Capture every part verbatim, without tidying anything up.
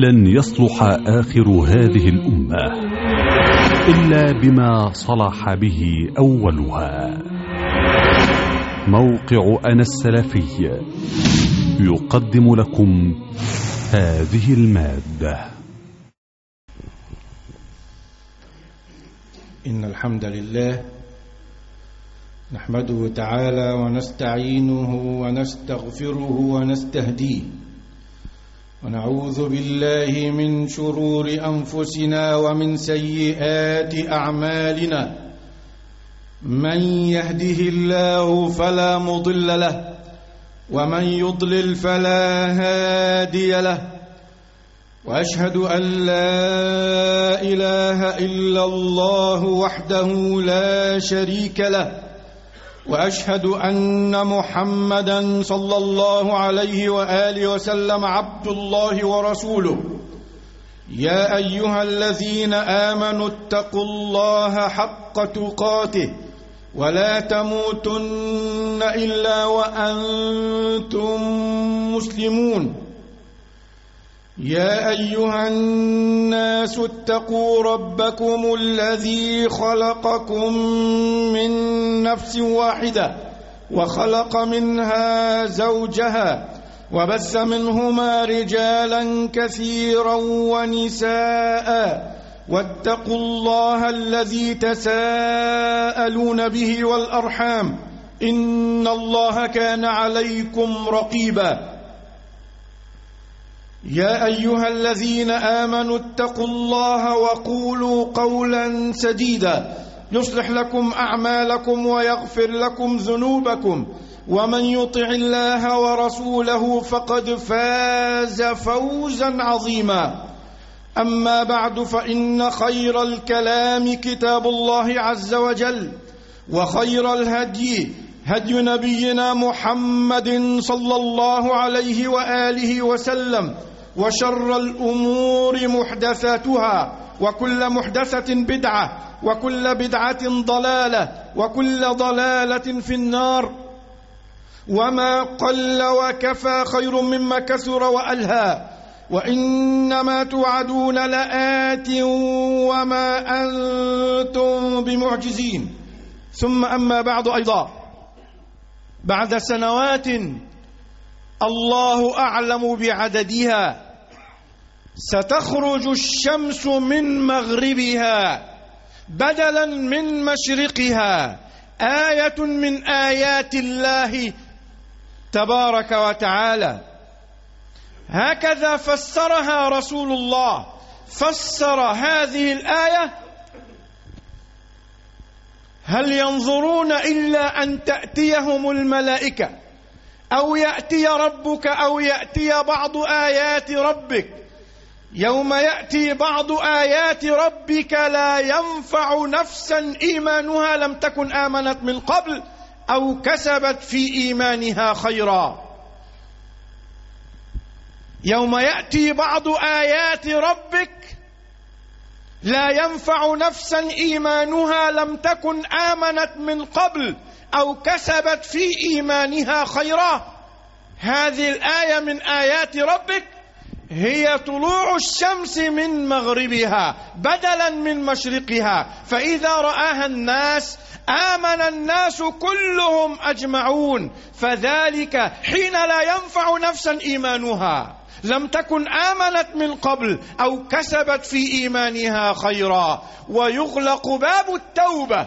لن يصلح آخر هذه الأمة إلا بما صلح به أولها. موقع أنا السلفي يقدم لكم هذه المادة. إن الحمد لله نحمده تعالى ونستعينه ونستغفره ونستهديه، ونعوذ بالله من شرور أنفسنا ومن سيئات أعمالنا. من يهده الله فلا مضل له، ومن يضلل فلا هادي له، وأشهد أن لا إله إلا الله وحده لا شريك له، وأشهد أن محمدا صلى الله عليه وآله وسلم عبد الله ورسوله. يا أيها الذين آمنوا اتقوا الله حق تقاته ولا تموتن إلا وأنتم مسلمون. يا أيها الناس اتقوا ربكم الذي خلقكم من نفس واحدة وخلق منها زوجها وبث منهما رجالا كثيرا ونساء، واتقوا الله الذي تساءلون به والأرحام إن الله كان عليكم رقيبا. يا أيها الذين آمنوا اتقوا الله وقولوا قولا سديدا يصلح لكم أعمالكم ويغفر لكم ذنوبكم، ومن يطع الله ورسوله فقد فاز فوزا عظيما. أما بعد، فإن خير الكلام كتاب الله عز وجل، وخير الهدي هدي نبينا محمد صلى الله عليه وآله وسلم، وشر الأمور محدثاتها، وكل محدثة بدعة، وكل بدعة ضلالة، وكل ضلالة في النار. وما قل وكفى خير مما كثر وألهى، وإنما توعدون لآت وما أنتم بمعجزين. ثم أما بعد، أيضا بعد سنوات الله أعلم بعددها ستخرج الشمس من مغربها بدلا من مشرقها، آية من آيات الله تبارك وتعالى. هكذا فسرها رسول الله، فسر هذه الآية: هل ينظرون إلا أن تأتيهم الملائكة أو يأتي ربك أو يأتي بعض آيات ربك. يوم يأتي بعض آيات ربك لا ينفع نفسا إيمانها لم تكن آمنت من قبل أو كسبت في إيمانها خيرا. يوم يأتي بعض آيات ربك لا ينفع نفسا إيمانها لم تكن آمنت من قبل أو كسبت في إيمانها خيرا. هذه الآية من آيات ربك هي طلوع الشمس من مغربها بدلا من مشرقها، فإذا رآها الناس آمن الناس كلهم أجمعون، فذلك حين لا ينفع نفسا إيمانها لم تكن آمنت من قبل أو كسبت في إيمانها خيرا. ويغلق باب التوبة.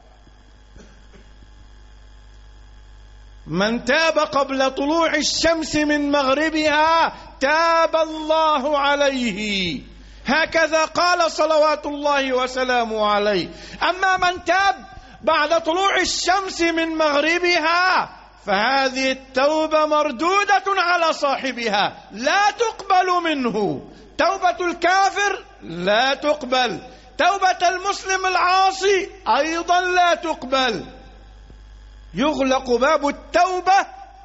من تاب قبل طلوع الشمس من مغربها تاب الله عليه، هكذا قال صلوات الله وسلامه عليه. أما من تاب بعد طلوع الشمس من مغربها فهذه التوبة مردودة على صاحبها، لا تقبل منه. توبة الكافر لا تقبل، توبة المسلم العاصي أيضا لا تقبل. يغلق باب التوبة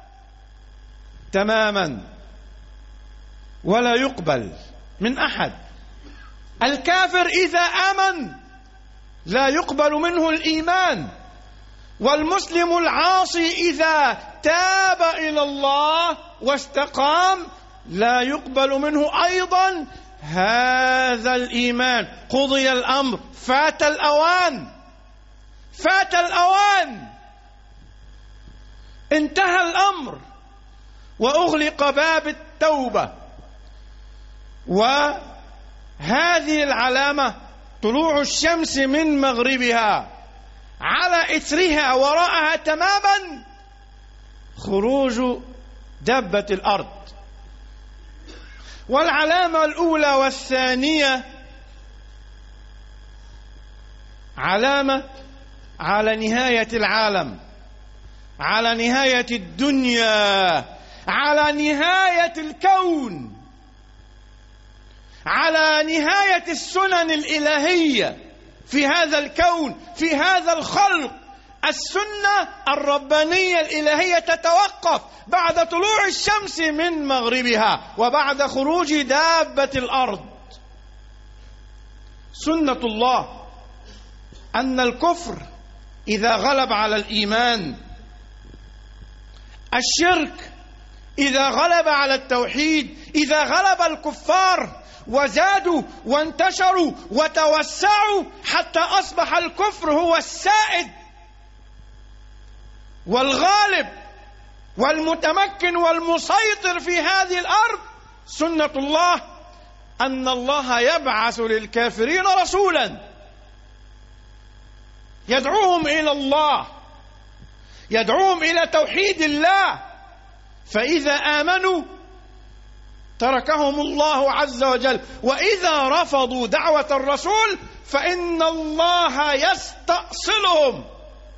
تماما ولا يقبل من أحد. الكافر إذا آمن لا يقبل منه الإيمان، والمسلم العاصي إذا تاب إلى الله واستقام لا يقبل منه أيضا هذا الإيمان. قضي الأمر، فات الأوان، فات الأوان، انتهى الأمر، وأغلق باب التوبة. وهذه العلامة طلوع الشمس من مغربها، على إثرها وراءها تماما خروج دابة الأرض. والعلامة الأولى والثانية علامة على نهاية العالم، على نهاية الدنيا، على نهاية الكون، على نهاية السنن الإلهية في هذا الكون، في هذا الخلق. السنة الربانية الإلهية تتوقف بعد طلوع الشمس من مغربها وبعد خروج دابة الأرض. سنة الله أن الكفر إذا غلب على الإيمان، الشرك إذا غلب على التوحيد، إذا غلب الكفار وزادوا وانتشروا وتوسعوا حتى أصبح الكفر هو السائد والغالب والمتمكن والمسيطر في هذه الأرض، سنة الله أن الله يبعث للكافرين رسولا يدعوهم إلى الله، يدعوهم إلى توحيد الله، فإذا آمنوا تركهم الله عز وجل، وإذا رفضوا دعوة الرسول فإن الله يستأصلهم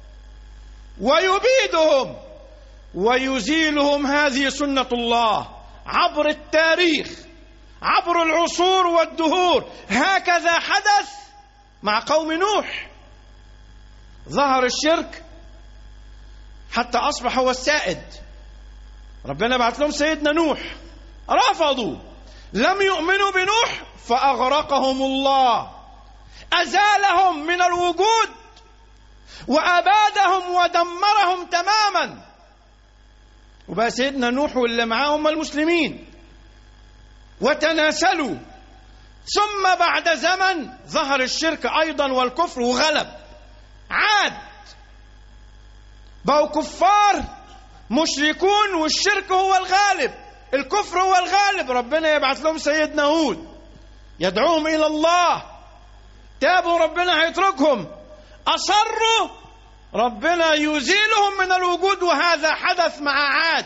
ويبيدهم ويزيلهم. هذه سنة الله عبر التاريخ، عبر العصور والدهور. هكذا حدث مع قوم نوح، ظهر الشرك حتى أصبح هو السائد. ربنا بعث لهم سيدنا نوح، رفضوا، لم يؤمنوا بنوح فأغرقهم الله، أزالهم من الوجود وأبادهم ودمرهم تماما. وبقى سيدنا نوح واللي معاهم المسلمين وتناسلوا. ثم بعد زمن ظهر الشرك أيضا والكفر وغلب، عاد بقوا كفار مشركون والشرك هو الغالب، الكفر هو الغالب. ربنا يبعث لهم سيدنا هود يدعوهم إلى الله، تابوا ربنا هيتركهم، أصروا ربنا يزيلهم من الوجود. وهذا حدث مع عاد.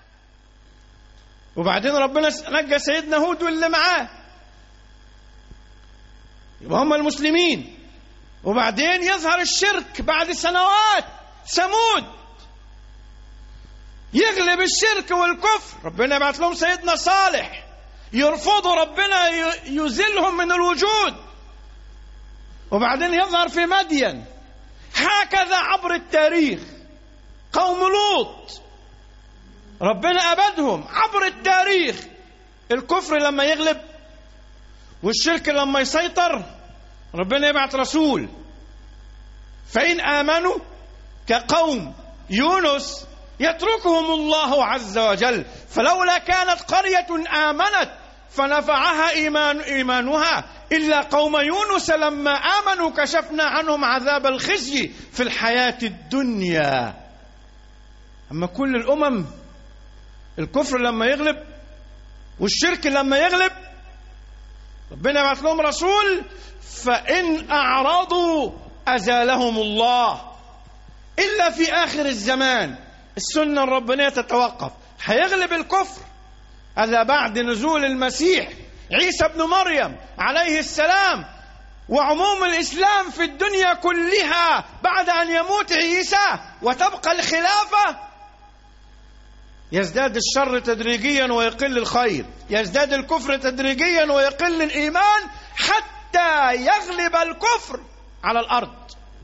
وبعدين ربنا نجى سيدنا هود واللي معاه، يبقى هم المسلمين. وبعدين يظهر الشرك بعد سنوات، ثمود يغلب الشرك والكفر، ربنا يبعث لهم سيدنا صالح، يرفضوا ربنا يزيلهم من الوجود. وبعدين يظهر في مدين. هكذا عبر التاريخ. قوم لوط ربنا أبدهم عبر التاريخ. الكفر لما يغلب والشرك لما يسيطر ربنا يبعث رسول، فإن آمنوا كقوم يونس يتركهم الله عز وجل. فلولا كانت قرية آمنت فنفعها إيمان إيمانها إلا قوم يونس لما آمنوا كشفنا عنهم عذاب الخزي في الحياة الدنيا. أما كل الأمم الكفر لما يغلب والشرك لما يغلب ربنا يبعث لهم رسول، فإن أعرضوا أزالهم الله. إلا في آخر الزمان السنة الربانية تتوقف، هيغلب الكفر. هذا بعد نزول المسيح عيسى ابن مريم عليه السلام وعموم الإسلام في الدنيا كلها بعد أن يموت عيسى وتبقى الخلافة. يزداد الشر تدريجيا ويقل الخير، يزداد الكفر تدريجيا ويقل الإيمان، حتى يغلب الكفر على الأرض.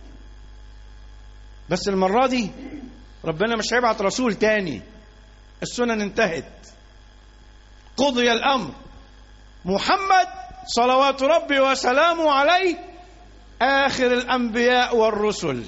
بس المرة دي ربنا مش هيبعت رسول تاني، السنن انتهت، قضي الأمر. محمد صلوات ربي وسلامه عليه آخر الأنبياء والرسل.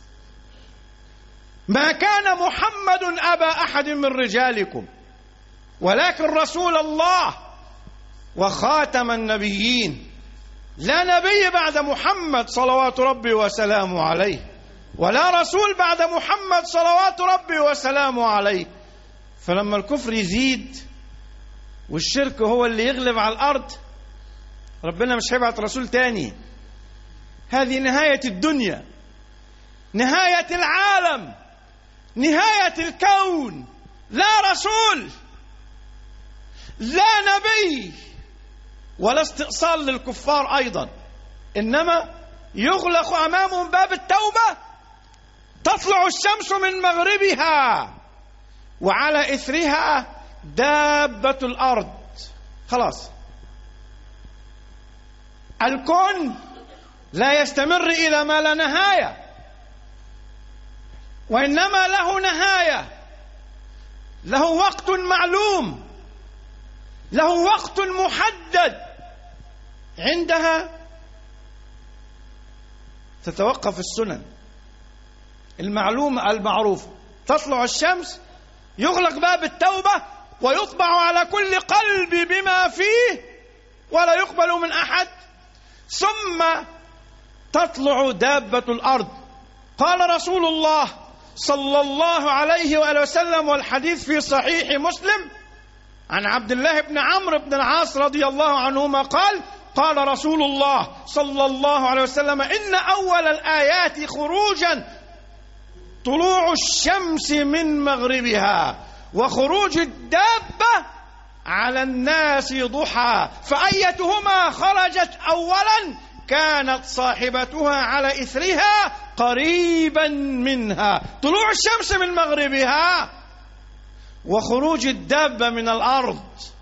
ما كان محمد أبا أحد من رجالكم ولكن رسول الله وخاتم النبيين، لا نبي بعد محمد صلوات ربي وسلامه عليه، ولا رسول بعد محمد صلوات ربي وسلامه عليه. فلما الكفر يزيد والشرك هو اللي يغلب على الأرض، ربنا مش هيبعت رسول تاني. هذه نهاية الدنيا، نهاية العالم، نهاية الكون. لا رسول، لا نبي، ولا استئصال للكفار أيضا، إنما يغلق أمامهم باب التوبة، تطلع الشمس من مغربها وعلى إثرها دابة الأرض. خلاص، الكون لا يستمر إلى ما لا نهاية، وإنما له نهاية، له وقت معلوم، له وقت محدد، عندها تتوقف السنن المعلومة المعروفة. تطلع الشمس، يغلق باب التوبة، ويطبع على كل قلب بما فيه ولا يقبل من أحد، ثم تطلع دابة الأرض. قال رسول الله صلى الله عليه وآله وسلم، والحديث في صحيح مسلم عن عبد الله بن عمرو بن العاص رضي الله عنهما قال: قال رسول الله صلى الله عليه وسلم: إن أول الآيات خروجا طلوع الشمس من مغربها، وخروج الدابة على الناس ضحى، فأيتهما خرجت أولا كانت صاحبتها على إثرها قريبا منها. طلوع الشمس من مغربها وخروج الدابة من الأرض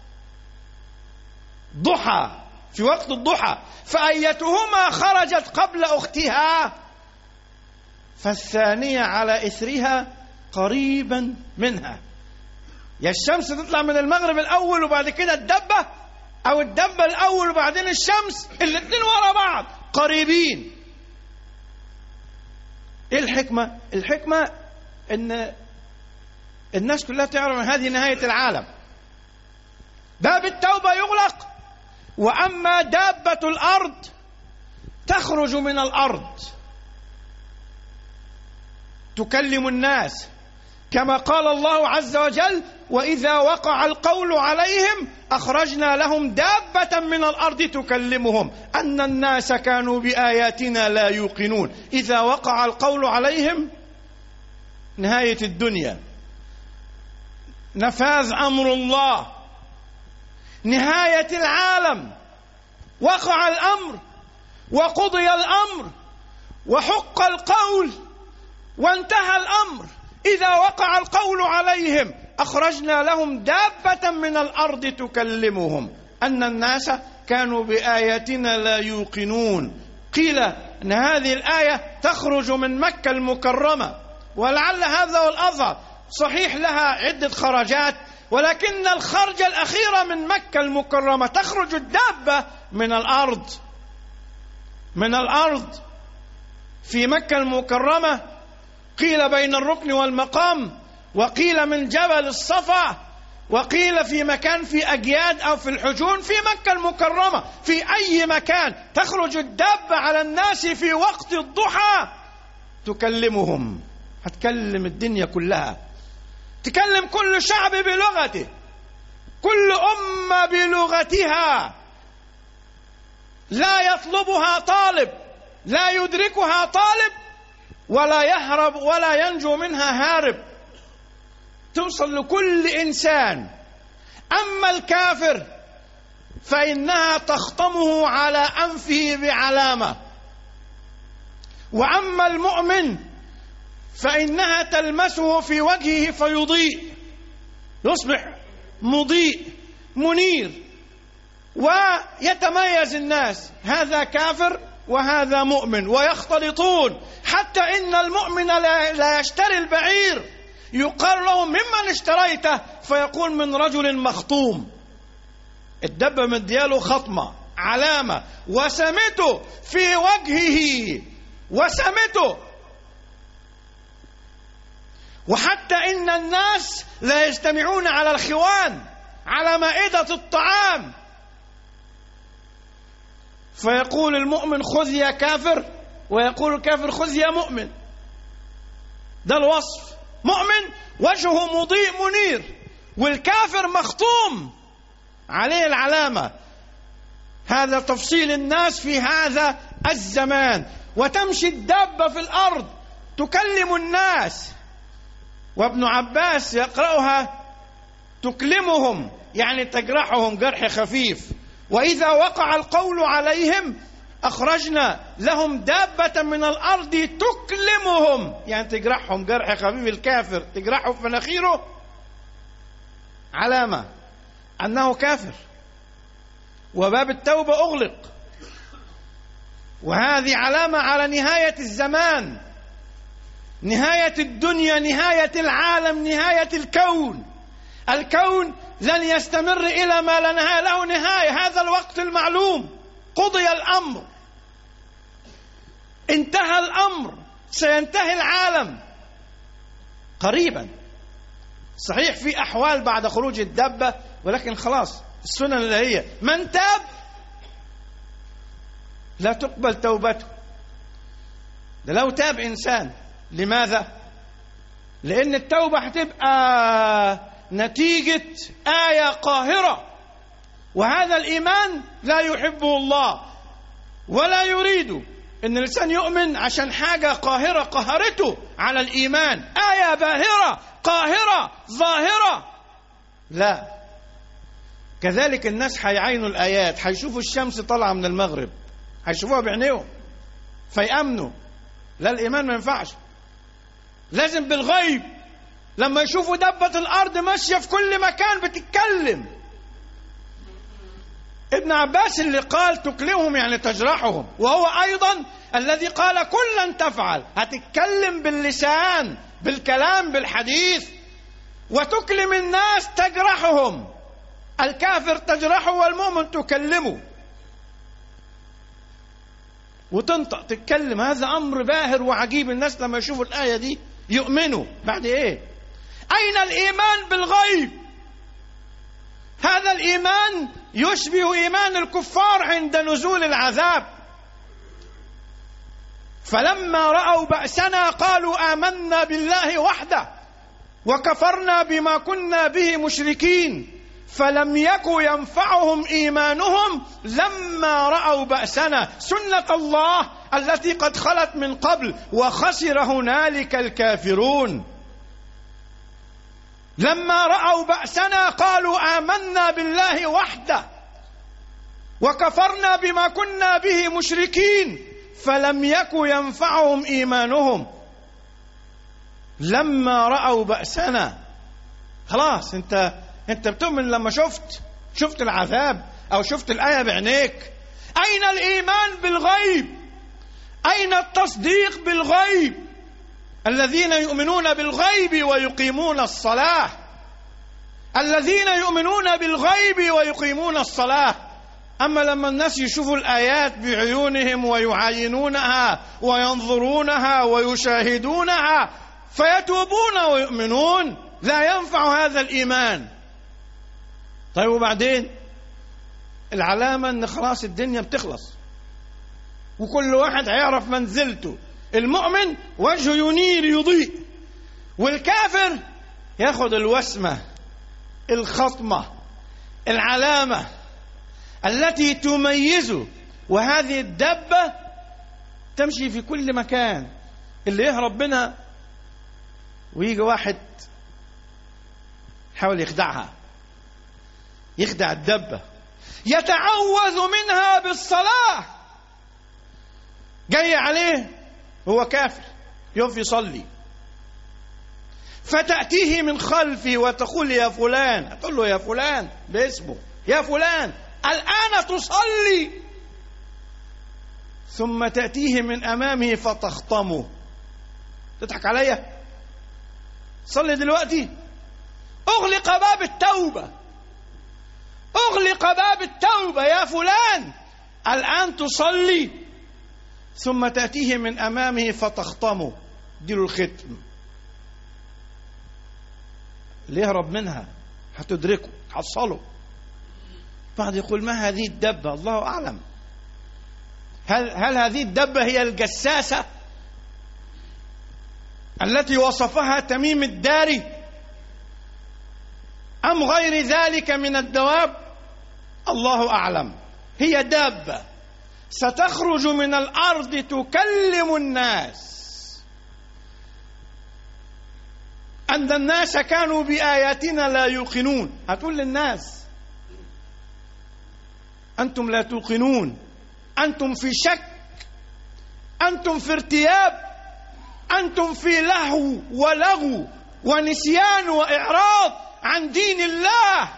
ضحى، في وقت الضحى، فأيتهما خرجت قبل أختها فالثانية على إثرها قريبا منها. يا الشمس تطلع من المغرب الأول وبعد كده الدبة، أو الدبة الأول وبعدين الشمس، الاثنين ورا بعض قريبين. إيه الحكمة؟ الحكمة إن الناس كلها تعرف أن هذه نهاية العالم، باب التوبة يغلق، وأما دابة الأرض تخرج من الأرض تكلم الناس، كما قال الله عز وجل: وإذا وقع القول عليهم أخرجنا لهم دابة من الأرض تكلمهم أن الناس كانوا بآياتنا لا يوقنون. إذا وقع القول عليهم نهاية الدنيا، نفاذ أمر الله، نهاية العالم. وقع الأمر وقضي الأمر وحق القول وانتهى الأمر. إذا وقع القول عليهم أخرجنا لهم دابة من الأرض تكلمهم أن الناس كانوا بآياتنا لا يوقنون. قيل أن هذه الآية تخرج من مكة المكرمة، ولعل هذا هو الأظهر، صحيح لها عدة خرجات، ولكن الخرج الأخيرة من مكة المكرمة تخرج الدابة من الأرض، من الأرض في مكة المكرمة. قيل بين الركن والمقام، وقيل من جبل الصفا، وقيل في مكان في أجياد أو في الحجون في مكة المكرمة. في أي مكان تخرج الدابة على الناس في وقت الضحى تكلمهم، هتكلم الدنيا كلها، تكلم كل شعب بلغته، كل أمة بلغتها، لا يطلبها طالب، لا يدركها طالب، ولا يهرب ولا ينجو منها هارب، توصل لكل إنسان. أما الكافر فإنها تخطمه على أنفه بعلامة، وأما المؤمن فإنها تلمسه في وجهه فيضيء، يصبح مضيء منير، ويتميز الناس، هذا كافر وهذا مؤمن، ويختلطون، حتى إن المؤمن لا يشتري البعير، يقال له ممن اشتريته، فيقول من رجل مخطوم. الدبة مدياله خطمة، علامة، وسمته في وجهه، وسمته. وحتى إن الناس لا يجتمعون على الخوان، على مائدة الطعام، فيقول المؤمن خذ يا كافر، ويقول الكافر خذ يا مؤمن. ده الوصف، مؤمن وجهه مضيء منير، والكافر مختوم عليه العلامة. هذا تفصيل الناس في هذا الزمان. وتمشي الدابة في الأرض تكلم الناس، وابن عباس يقرأها تكلمهم، يعني تجرحهم جرح خفيف. وإذا وقع القول عليهم أخرجنا لهم دابة من الأرض تكلمهم، يعني تجرحهم جرح خفيف. الكافر تجرحه في مناخيره، علامة أنه كافر، وباب التوبة أغلق، وهذه علامة على نهاية الزمان، نهاية الدنيا، نهاية العالم، نهاية الكون. الكون لن يستمر إلى ما لا نهاية له نهاية. هذا الوقت المعلوم، قضي الأمر، انتهى الأمر، سينتهي العالم قريبا. صحيح في أحوال بعد خروج الدابة، ولكن خلاص السنن اللي هي من تاب لا تقبل توبته. ده لو تاب إنسان، لماذا؟ لأن التوبة هتبقى نتيجة آية قاهرة، وهذا الإيمان لا يحبه الله ولا يريد إن الإنسان يؤمن عشان حاجة قاهرة قهرته على الإيمان، آية باهرة قاهرة ظاهرة. لا، كذلك الناس هيعينوا الآيات، هيشوفوا الشمس طالعة من المغرب، هيشوفوها بعينيهم فيأمنوا. لا، الإيمان ما ينفعش، لازم بالغيب. لما يشوفوا دبة الأرض ماشية في كل مكان بتتكلم. ابن عباس اللي قال تكلمهم يعني تجرحهم، وهو أيضا الذي قال كلا تفعل، هتتكلم باللسان، بالكلام، بالحديث، وتكلم الناس تجرحهم. الكافر تجرحه والمؤمن تكلمه، وتنطق تتكلم. هذا أمر باهر وعجيب. الناس لما يشوفوا الآية دي يؤمنوا. بعد إيه؟ أين الإيمان بالغيب؟ هذا الإيمان يشبه إيمان الكفار عند نزول العذاب. فلما رأوا بأسنا قالوا آمنا بالله وحده وكفرنا بما كنا به مشركين فلم يك ينفعهم إيمانهم لما رأوا بأسنا. سنة الله التي قد خلت من قبل، وخسر هنالك الكافرون. لما رأوا بأسنا قالوا آمنا بالله وحده وكفرنا بما كنا به مشركين فلم يك ينفعهم إيمانهم لما رأوا بأسنا. خلاص انت انت بتؤمن لما شفت شفت العذاب او شفت الآية بعينيك. اين الإيمان بالغيب؟ اين التصديق بالغيب؟ الذين يؤمنون بالغيب ويقيمون الصلاة، الذين يؤمنون بالغيب ويقيمون الصلاة. أما لما الناس يشوفوا الآيات بعيونهم ويعاينونها وينظرونها ويشاهدونها فيتوبون ويؤمنون، لا ينفع هذا الإيمان. طيب وبعدين؟ العلامة أن خلاص الدنيا بتخلص وكل واحد هيعرف منزلته. المؤمن وجهه ينير يضيء، والكافر ياخد الوسمة، الخطمة، العلامة التي تميزه. وهذه الدبة تمشي في كل مكان. اللي يهرب منها ويجي واحد حاول يخدعها، يخدع الدبة، يتعوذ منها بالصلاة. جاي عليه هو كافر يقف يصلي، فتأتيه من خلفه وتقول يا فلان، تقول له يا فلان باسمه، يا فلان الآن تصلي، ثم تأتيه من أمامه فتخطمه. تضحك عليا؟ صلي دلوقتي. أغلق باب التوبة، أغلق باب التوبة يا فلان الآن تصلي، ثم تأتيه من أمامه فتخطمه، اديله الختم. اللي يهرب منها هتدركه، حصله. بعض يقول ما هذه الدبة؟ الله أعلم. هل, هل هذه الدبة هي الجساسة التي وصفها تميم الداري أم غير ذلك من الدواب؟ الله أعلم. هي دابة ستخرج من الأرض تكلم الناس أن الناس كانوا بآياتنا لا يوقنون. هتقول للناس أنتم لا توقنون، أنتم في شك، أنتم في ارتياب، أنتم في لهو ولغو ونسيان وإعراض عن دين الله.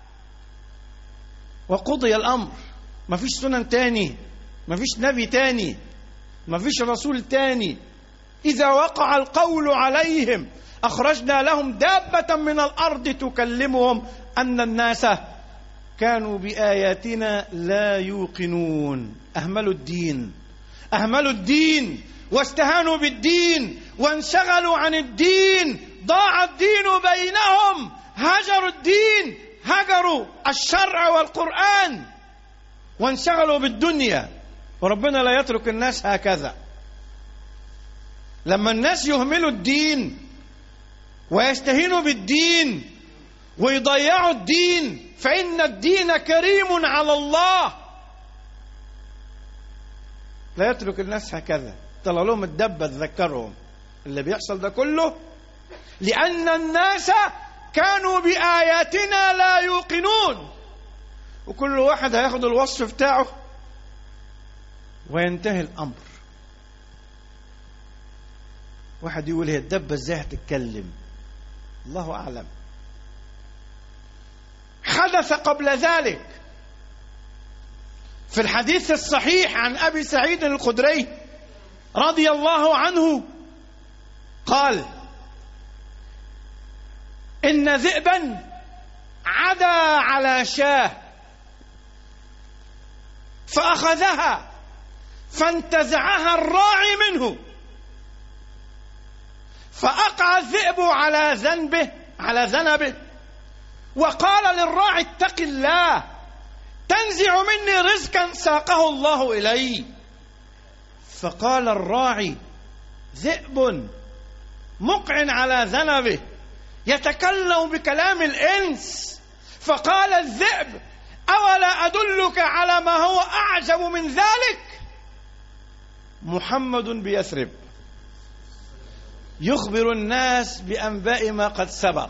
وقضي الأمر. ما فيش سنن تاني، ما فيش نبي تاني، ما فيش رسول تاني. إذا وقع القول عليهم أخرجنا لهم دابة من الأرض تكلمهم أن الناس كانوا بآياتنا لا يوقنون. أهملوا الدين، أهملوا الدين واستهانوا بالدين وانشغلوا عن الدين. ضاع الدين بينهم، هجروا الدين، هجروا الشرع والقرآن وانشغلوا بالدنيا. وربنا لا يترك الناس هكذا. لما الناس يهملوا الدين ويستهينوا بالدين ويضيعوا الدين فإن الدين كريم على الله. لا يترك الناس هكذا. طلع لهم الدبة تذكرهم اللي بيحصل ده كله لأن الناس كانوا بآياتنا لا يوقنون. وكل واحد هياخد الوصف بتاعه وينتهي الأمر. واحد يقول هي الدبة ازاي هتتكلم؟ الله أعلم. حدث قبل ذلك في الحديث الصحيح عن أبي سعيد الخدري رضي الله عنه قال إن ذئبا عدا على شاه فأخذها فانتزعها الراعي منه فأقع الذئب على ذنبه على ذنبه وقال للراعي اتق الله تنزع مني رزقا ساقه الله إلي. فقال الراعي ذئب مقع على ذنبه يتكلم بكلام الإنس. فقال الذئب أولا أدلك على ما هو أعجب من ذلك؟ محمد بيثرب يخبر الناس بأنباء ما قد سبق.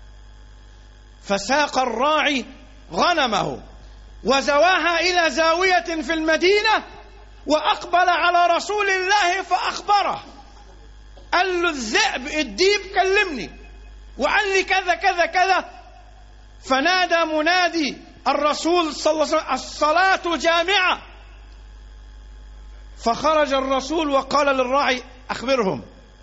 فساق الراعي غنمه وزواها إلى زاوية في المدينة وأقبل على رسول الله فأخبره. قال له الذئب الديب كلمني وقال لي كذا كذا كذا. فنادى منادي الرسول صلى الله عليه وسلم الصلاة جامعة. فخرج الرسول وقال للراعي أخبرهم.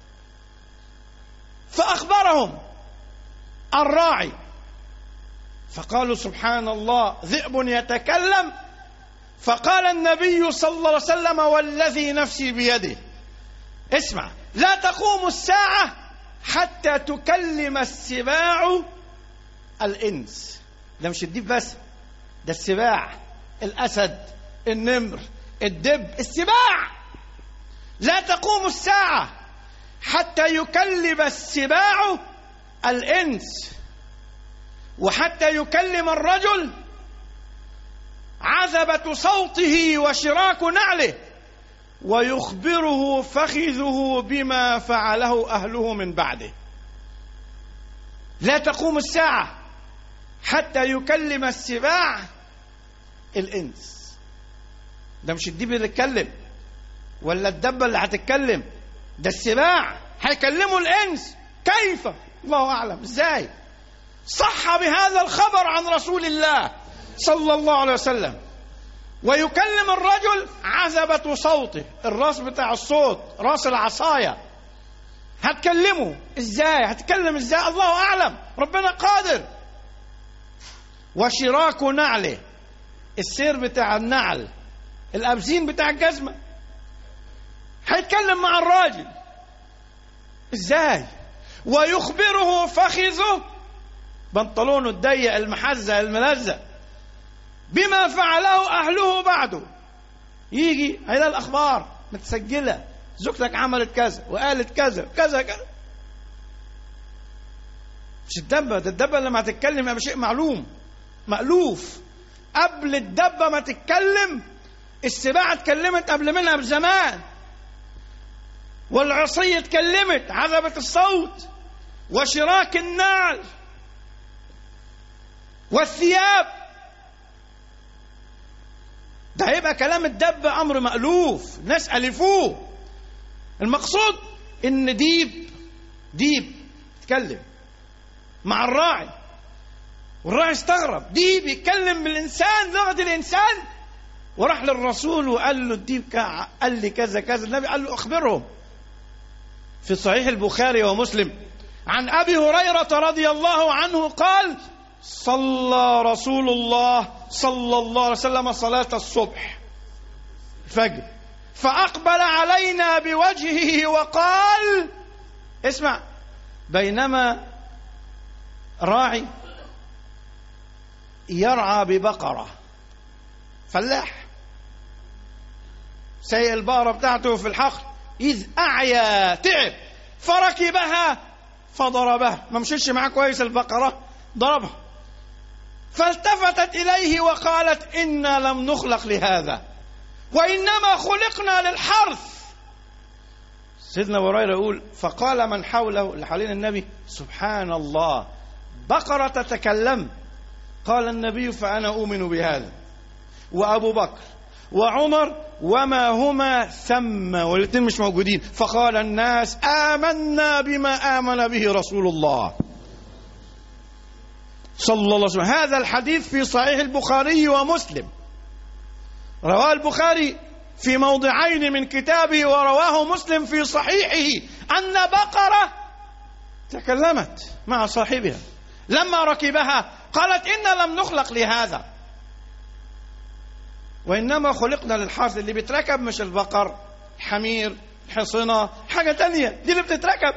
فأخبرهم الراعي فقالوا سبحان الله ذئب يتكلم. فقال النبي صلى الله عليه وسلم والذي نفسي بيده اسمع لا تقوم الساعة حتى تكلم السباع الإنس. ده مش الديب بس، ده السباع، الأسد، النمر، الدب، السباع. لا تقوم الساعة حتى يكلم السباع الإنس وحتى يكلم الرجل عذبة صوته وشراك نعله ويخبره فخذه بما فعله أهله من بعده. لا تقوم الساعة حتى يكلم السباع الإنس. ده مش الديب اللي يتكلم ولا الدبة اللي هتتكلم، ده السباع هيكلموا الإنس. كيف؟ الله أعلم. إزاي؟ صح بهذا الخبر عن رسول الله صلى الله عليه وسلم. ويكلم الرجل عذبة صوته، الراس بتاع الصوت، راس العصاية هتكلمه. ازاي هتكلم؟ ازاي؟ الله أعلم، ربنا قادر. وشراك نعله، السير بتاع النعل، الأبزين بتاع الجزمة، هيتكلم مع الراجل ازاي؟ ويخبره فخذه بنطلونه الضيق المحزق الملزق، بما فعله أهله بعده. يجي هيلاقي الأخبار متسجلة، زوجتك عملت كذا وقالت كذا كذا كذا. مش الدبة، ده الدبة لما تتكلم يبقى شيء معلوم مألوف. قبل الدبة ما تتكلم السباعة اتكلمت قبل منها بزمان، والعصية اتكلمت، عذبة الصوت وشراك النعل والثياب. ده هيبقى كلام الدبة أمر مألوف، ناس ألفوه. المقصود إن ديب ديب اتكلم مع الراعي، والراعي استغرب، ديب يتكلم بالإنسان لغة الإنسان، وراح للرسول وقال له الديب قال لي كذا كذا. النبي قال له أخبرهم. في صحيح البخاري ومسلم عن أبي هريرة رضي الله عنه قال: صلى رسول الله صلى الله عليه وسلم صلاة الصبح الفجر، فأقبل علينا بوجهه وقال، اسمع، بينما راعي يرعى ببقرة، فلاح سيء البقرة بتاعته في الحقل، إذ أعيا تعب فركبها فضربها، ما مشيش معاه كويس البقرة ضربها، فالتفتت إليه وقالت: إنا لم نخلق لهذا وإنما خلقنا للحرث. سيدنا أبو هريرة يقول: فقال من حوله اللي حوالين النبي: سبحان الله، بقرة تتكلم. قال النبي: فأنا أؤمن بهذا. وأبو بكر وعمر وما هما ثم، والاثنين مش موجودين. فقال الناس: آمنا بما آمن به رسول الله صلى الله عليه وسلم. هذا الحديث في صحيح البخاري ومسلم، رواه البخاري في موضعين من كتابه، ورواه مسلم في صحيحه، أن بقرة تكلمت مع صاحبها لما ركبها، قالت: إنا لم نخلق لهذا وإنما خلقنا للحرث. اللي بيتركب مش البقر، حمير، حصنة، حاجة تانية، دي اللي بتتركب.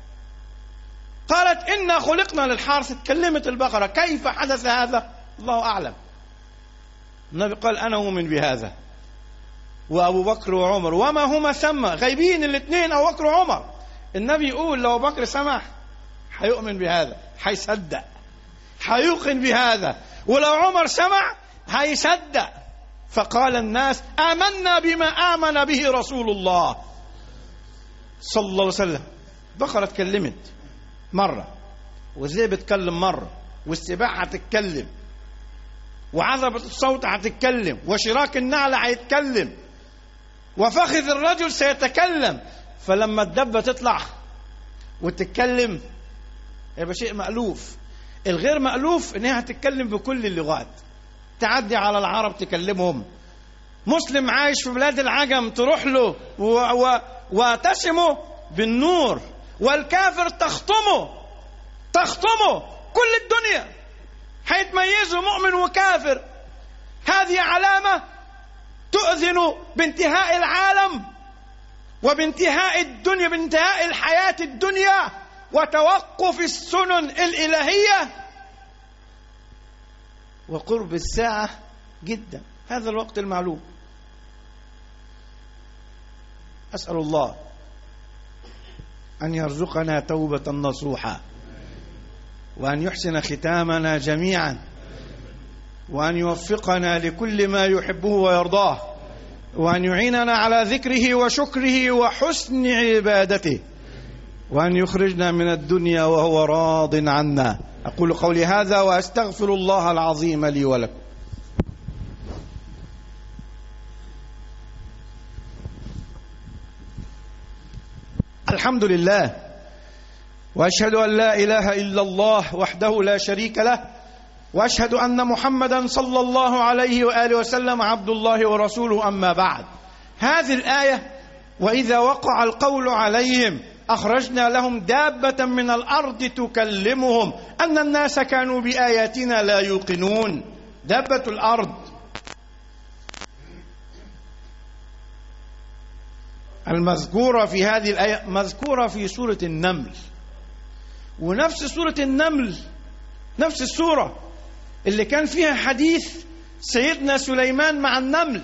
قالت: إنا خلقنا للحرث. اتكلمت البقرة. كيف حدث هذا؟ الله أعلم. النبي قال: أنا أؤمن بهذا. وأبو بكر وعمر وما هما ثم، غايبين الاثنين أبو بكر وعمر. النبي يقول لو أبو بكر سمح هيؤمن بهذا، هيصدق، هيوقن بهذا، ولو عمر سمع هيصدق. فقال الناس: آمنا بما آمن به رسول الله صلى الله عليه وسلم. بقرة اتكلمت مرة، والذئب اتكلم مرة، والسباع هتتكلم، وعذبة الصوت هتتكلم، وشراك النعل هيتكلم، وفخذ الرجل سيتكلم. فلما الدبة تطلع وتتكلم يبقى شيء مألوف. الغير مألوف انها هتتكلم بكل اللغات، تعدي على العرب تكلمهم. مسلم عايش في بلاد العجم تروح له وتسمه بالنور، والكافر تخطمه تخطمه كل الدنيا، هيتميزوا مؤمن وكافر. هذه علامة تؤذن بانتهاء العالم وبانتهاء الدنيا، بانتهاء الحياة الدنيا وتوقف السنن الإلهية وقرب الساعة جدا. هذا الوقت المعلوم. أسأل الله أن يرزقنا توبة نصوحة، وأن يحسن ختامنا جميعا، وأن يوفقنا لكل ما يحبه ويرضاه، وأن يعيننا على ذكره وشكره وحسن عبادته، وأن يخرجنا من الدنيا وهو راض عنا. أقول قولي هذا وأستغفر الله العظيم لي ولكم. الحمد لله، وأشهد أن لا إله إلا الله وحده لا شريك له، وأشهد أن محمدا صلى الله عليه وآله وسلم عبد الله ورسوله. أما بعد، هذه الآية: وإذا وقع القول عليهم أخرجنا لهم دابة من الأرض تكلمهم أن الناس كانوا بآياتنا لا يوقنون. دابة الأرض المذكورة في هذه الآية مذكورة في سورة النمل، ونفس سورة النمل نفس السورة اللي كان فيها حديث سيدنا سليمان مع النمل.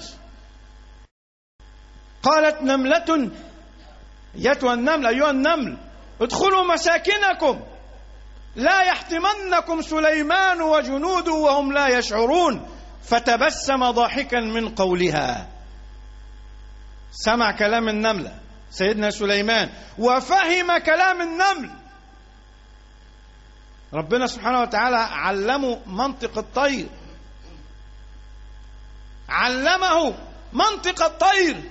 قالت نملة يتوى النمل أيها النمل ادخلوا مساكنكم لا يحطمنكم سليمان وجنوده وهم لا يشعرون، فتبسم ضاحكا من قولها. سمع كلام النملة سيدنا سليمان وفهم كلام النمل. ربنا سبحانه وتعالى علمه منطق الطير، علمه منطق الطير.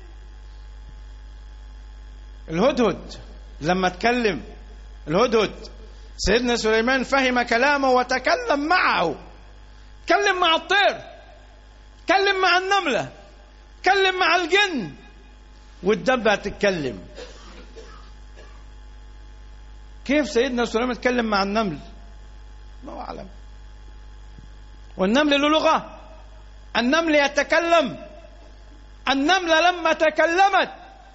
الهدهد لما تكلم الهدهد سيدنا سليمان فهم كلامه وتكلم معه، تكلم مع الطير، تكلم مع النملة، تكلم مع الجن، والدبة تتكلم. كيف سيدنا سليمان تكلم مع النمل؟ الله أعلم. والنمل له لغة، النمل يتكلم. النملة لما تكلمت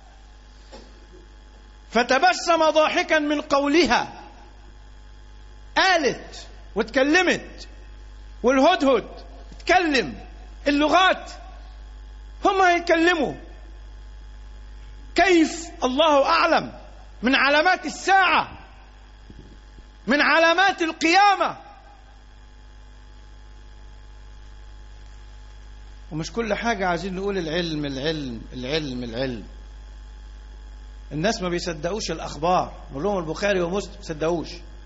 فتبسم ضاحكا من قولها، قالت وتكلمت. والهدهد تكلم. اللغات هم يتكلموا. كيف؟ الله أعلم. من علامات الساعة، من علامات القيامة. ومش كل حاجة عايزين نقول العلم العلم العلم العلم. الناس ما بيصدقوش الأخبار، نقول لهم البخاري ومسلم ما بيصدقوش.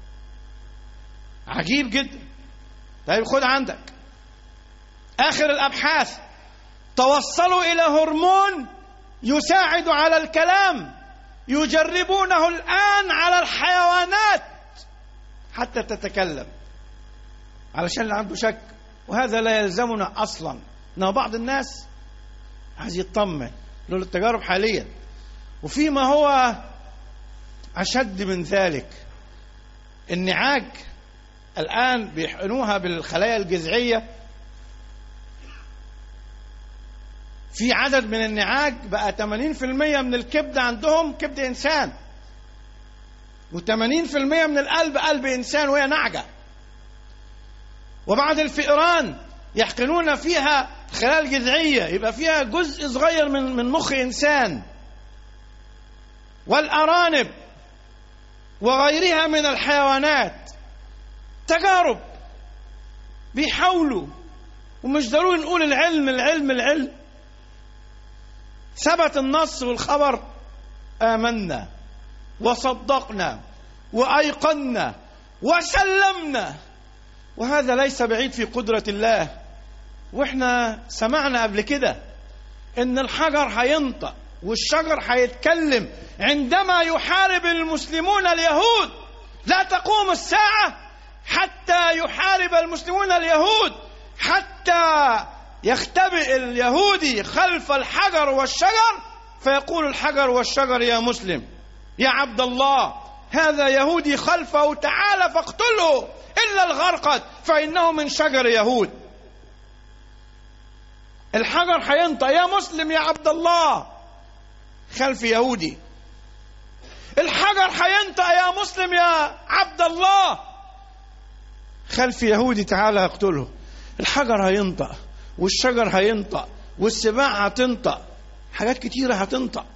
عجيب جدا. طيب خد عندك آخر الأبحاث توصلوا إلى هرمون يساعد على الكلام، يجربونه الآن على الحيوانات حتى تتكلم، علشان اللي عنده شك. وهذا لا يلزمنا أصلا، إنه بعض الناس عايز يطمن له التجارب حاليا. وفيما هو أشد من ذلك، النعاج الآن بيحقنوها بالخلايا الجذعية. في عدد من النعاج بقى ثمانين بالمئة من الكبد عندهم كبد إنسان، وثمانين بالمئة من القلب قلب إنسان وهي نعجة. وبعد الفئران يحقنون فيها خلايا الجذعية، يبقى فيها جزء صغير من من مخ إنسان. والأرانب وغيرها من الحيوانات تجارب بيحاولوا. ومش ضروري نقول العلم العلم العلم. ثبت النص والخبر، آمنا وصدقنا وأيقنا وسلمنا. وهذا ليس بعيد في قدرة الله. وإحنا سمعنا قبل كده إن الحجر هينطق والشجر هيتكلم عندما يحارب المسلمون اليهود. لا تقوم الساعة حتى يحارب المسلمون اليهود، حتى يختبئ اليهودي خلف الحجر والشجر، فيقول الحجر والشجر يا مسلم يا عبد الله هذا يهودي خلفه، تعال فاقتله إلا الغرقد فإنه من شجر يهود. الحجر هينطق يا مسلم يا عبد الله خلف يهودي. الحجر هينطق يا مسلم يا عبد الله خلف يهودي، تعال اقتله. الحجر هينطق والشجر هينطق والسباع هتنطق، حاجات كتيرة هتنطق.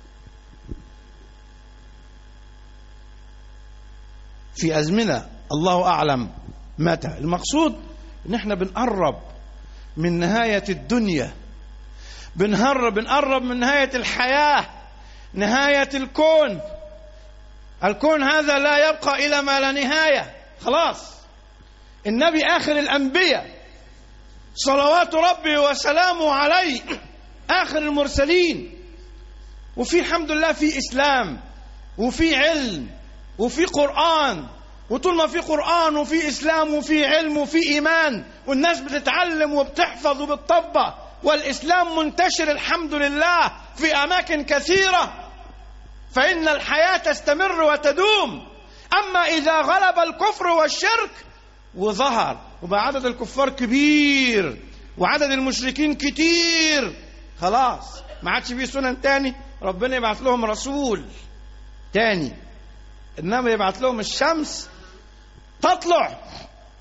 في أزمنة الله أعلم متى. المقصود إن احنا بنقرب من نهاية الدنيا، بنهرب بنقرب من نهاية الحياة، نهاية الكون. الكون هذا لا يبقى إلى ما لا نهاية، خلاص. النبي آخر الأنبياء صلوات ربي وسلامه عليه، آخر المرسلين. وفي الحمد لله في إسلام وفي علم وفي قرآن. وطول ما في قرآن وفي إسلام وفي علم وفي إيمان والناس بتتعلم وبتحفظ وبتطبق، والإسلام منتشر الحمد لله في أماكن كثيرة، فإن الحياة تستمر وتدوم. أما إذا غلب الكفر والشرك وظهر وبقى عدد الكفار كبير وعدد المشركين كتير، خلاص ما عادش فيه سنن تاني. ربنا يبعث لهم رسول تاني، إنما يبعث لهم الشمس تطلع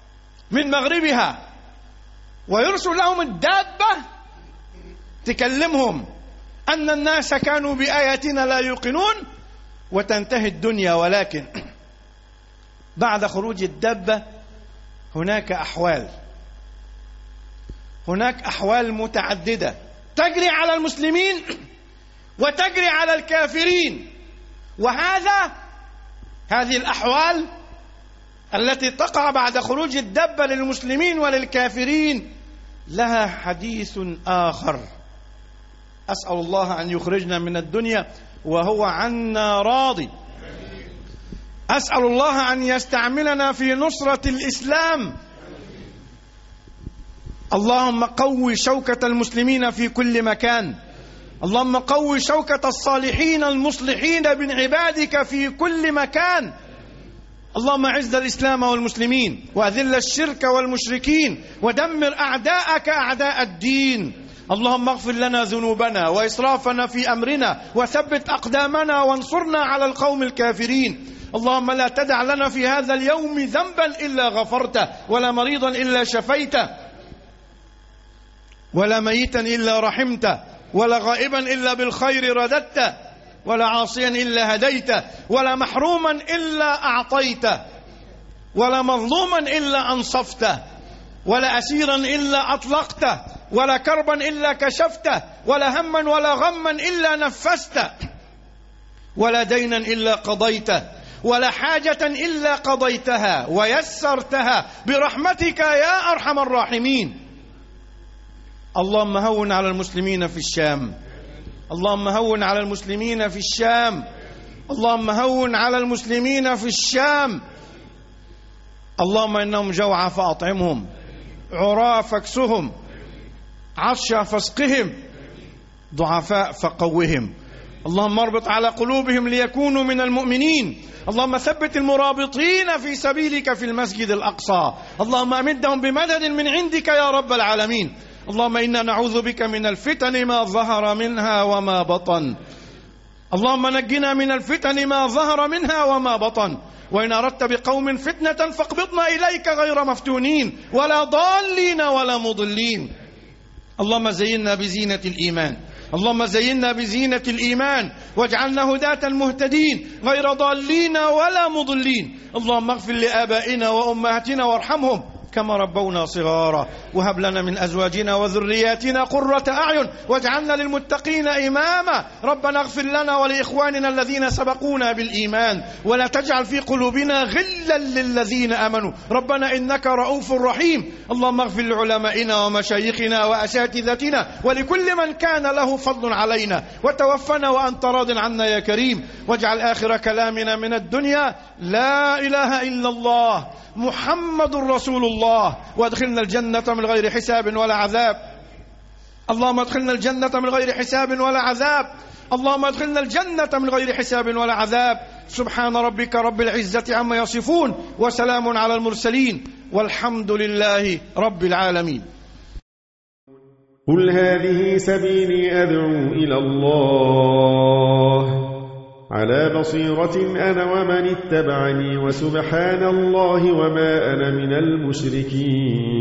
من مغربها، ويرسل لهم الدابة تكلمهم أن الناس كانوا بآياتنا لا يوقنون، وتنتهي الدنيا. ولكن بعد خروج الدابة هناك أحوال هناك أحوال متعددة تجري على المسلمين وتجري على الكافرين. وهذا هذه الأحوال التي تقع بعد خروج الدابة للمسلمين وللكافرين لها حديث آخر. أسأل الله أن يخرجنا من الدنيا وهو عنا راضي. أسأل الله أن يستعملنا في نصرة الإسلام. اللهم قوي شوكة المسلمين في كل مكان. اللهم قوي شوكة الصالحين المصلحين من عبادك في كل مكان. اللهم اعز الإسلام والمسلمين، وأذل الشرك والمشركين، ودمر أعداءك أعداء الدين. اللهم اغفر لنا ذنوبنا وإسرافنا في أمرنا، وثبت أقدامنا وانصرنا على القوم الكافرين. اللهم لا تدع لنا في هذا اليوم ذنبا إلا غفرته، ولا مريضا إلا شفيته، ولا ميتا إلا رحمته، ولا غائبا إلا بالخير رددته، ولا عاصيا إلا هديته، ولا محروما إلا أعطيته، ولا مظلوما إلا أنصفته، ولا أسيرا إلا أطلقته، ولا كربا إلا كشفته، ولا هما ولا غما إلا نفسته، ولا دينا إلا قضيته، ولا حاجة إلا قضيتها ويسرتها برحمتك يا أرحم الراحمين. اللهم هون على المسلمين في الشام. اللهم هون على المسلمين في الشام. اللهم هون على المسلمين في الشام. اللهم إنهم جوعى فأطعمهم، عراة فاكسهم، عطشى فاسقهم، ضعفاء فقوهم. اللهم اربط على قلوبهم ليكونوا من المؤمنين. اللهم ثبت المرابطين في سبيلك في المسجد الأقصى. اللهم أمدهم بمدد من عندك يا رب العالمين. اللهم إنا نعوذ بك من الفتن ما ظهر منها وما بطن. اللهم نجنا من الفتن ما ظهر منها وما بطن. وإن أردت بقوم فتنة فاقبضنا إليك غير مفتونين ولا ضالين ولا مضلين. اللهم زينا بزينة الإيمان. اللهم زينا بزينة الإيمان واجعلنا هداة مهتدين غير ضالين ولا مضلين. اللهم اغفر لآبائنا وأمهاتنا وارحمهم كما ربونا صغارا، وهب لنا من أزواجنا وذرياتنا قرة أعين واجعلنا للمتقين إماما. ربنا اغفر لنا ولإخواننا الذين سبقونا بالإيمان، ولا تجعل في قلوبنا غلا للذين آمنوا ربنا إنك رؤوف رحيم. اللهم اغفر لعلمائنا ومشايخنا وأساتذتنا ولكل من كان له فضل علينا، وتوفنا وأنت راض عنا يا كريم. واجعل آخر كلامنا من الدنيا لا إله إلا الله محمد رسول الله، وادخلنا الجنة من غير حساب ولا عذاب. اللهم ادخلنا الجنة من غير حساب ولا عذاب. اللهم ادخلنا الجنة من غير حساب ولا عذاب. سبحان ربك رب العزة عما يصفون، وسلام على المرسلين، والحمد لله رب العالمين. قل هذه سبيلي أدعو إلى الله على بصيرة أنا ومن اتبعني، وسبحان الله وما أنا من المشركين.